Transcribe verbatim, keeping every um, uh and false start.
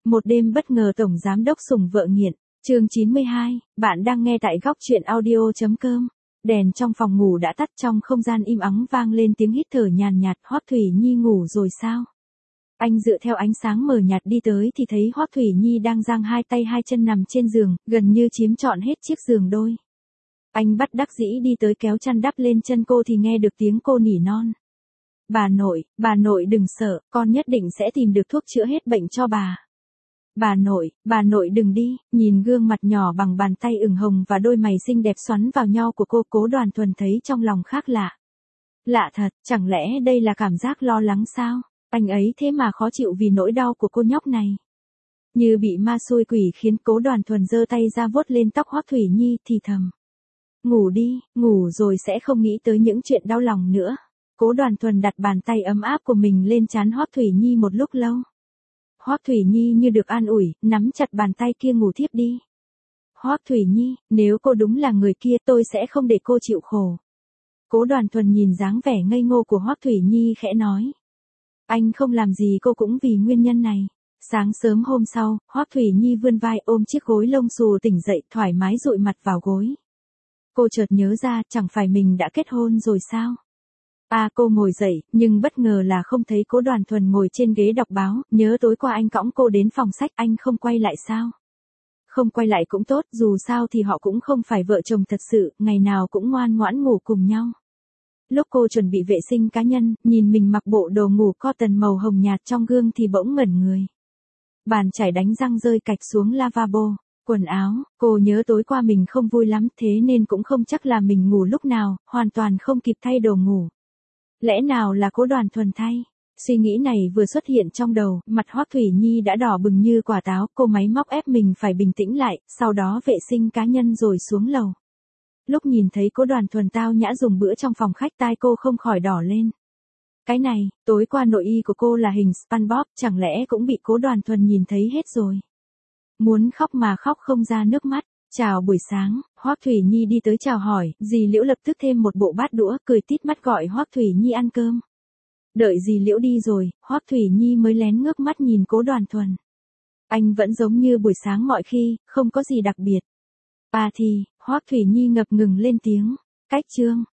Một đêm bất ngờ tổng giám đốc sủng vợ nghiện. Chương chín mươi hai, bạn đang nghe tại góc truyện audio chấm com. Đèn trong phòng ngủ đã tắt, trong không gian im ắng vang lên tiếng hít thở nhàn nhạt. Hoắc Thủy Nhi ngủ rồi sao? Anh dựa theo ánh sáng mờ nhạt đi tới thì thấy Hoắc Thủy Nhi đang giang hai tay hai chân nằm trên giường, gần như chiếm trọn hết chiếc giường đôi. Anh bất đắc dĩ đi tới kéo chăn đắp lên chân cô thì nghe được tiếng cô nỉ non. Bà nội, bà nội đừng sợ, con nhất định sẽ tìm được thuốc chữa hết bệnh cho bà. Bà nội, bà nội đừng đi, nhìn gương mặt nhỏ bằng bàn tay ửng hồng và đôi mày xinh đẹp xoắn vào nhau của cô, Cố Đoàn Thuần thấy trong lòng khác lạ. Lạ thật, chẳng lẽ đây là cảm giác lo lắng sao? Anh ấy thế mà khó chịu vì nỗi đau của cô nhóc này. Như bị ma xui quỷ khiến, Cố Đoàn Thuần giơ tay ra vuốt lên tóc Hoắc Thủy Nhi thì thầm. Ngủ đi, ngủ rồi sẽ không nghĩ tới những chuyện đau lòng nữa. Cố Đoàn Thuần đặt bàn tay ấm áp của mình lên trán Hoắc Thủy Nhi một lúc lâu. Hoắc Thủy Nhi như được an ủi, nắm chặt bàn tay kia ngủ thiếp đi. Hoắc Thủy Nhi, nếu cô đúng là người kia tôi sẽ không để cô chịu khổ. Cố Đoàn Thuần nhìn dáng vẻ ngây ngô của Hoắc Thủy Nhi khẽ nói. Anh không làm gì cô cũng vì nguyên nhân này. Sáng sớm hôm sau, Hoắc Thủy Nhi vươn vai ôm chiếc gối lông xù tỉnh dậy, thoải mái dụi mặt vào gối. Cô chợt nhớ ra, chẳng phải mình đã kết hôn rồi sao? À, cô ngồi dậy, nhưng bất ngờ là không thấy Cố Đoàn Thuần ngồi trên ghế đọc báo. Nhớ tối qua anh cõng cô đến phòng sách, anh không quay lại sao? Không quay lại cũng tốt, dù sao thì họ cũng không phải vợ chồng thật sự, ngày nào cũng ngoan ngoãn ngủ cùng nhau. Lúc cô chuẩn bị vệ sinh cá nhân, nhìn mình mặc bộ đồ ngủ cotton màu hồng nhạt trong gương thì bỗng ngẩn người. Bàn chải đánh răng rơi cạch xuống lavabo. Quần áo, cô nhớ tối qua mình không vui lắm, thế nên cũng không chắc là mình ngủ lúc nào, hoàn toàn không kịp thay đồ ngủ. Lẽ nào là Cố Đoàn Thuần thay? Suy nghĩ này vừa xuất hiện trong đầu, mặt Hoắc Thủy Nhi đã đỏ bừng như quả táo, cô máy móc ép mình phải bình tĩnh lại, sau đó vệ sinh cá nhân rồi xuống lầu. Lúc nhìn thấy Cố Đoàn Thuần tao nhã dùng bữa trong phòng khách, tai cô không khỏi đỏ lên. Cái này, tối qua nội y của cô là hình SpongeBob, chẳng lẽ cũng bị Cố Đoàn Thuần nhìn thấy hết rồi? Muốn khóc mà khóc không ra nước mắt. Chào buổi sáng, Hoắc Thủy Nhi đi tới chào hỏi, dì Liễu lập tức thêm một bộ bát đũa, cười tít mắt gọi Hoắc Thủy Nhi ăn cơm. Đợi dì Liễu đi rồi, Hoắc Thủy Nhi mới lén ngước mắt nhìn Cố Đoàn Thuần. Anh vẫn giống như buổi sáng mọi khi, không có gì đặc biệt. À thì, Hoắc Thủy Nhi ngập ngừng lên tiếng. Cách chương.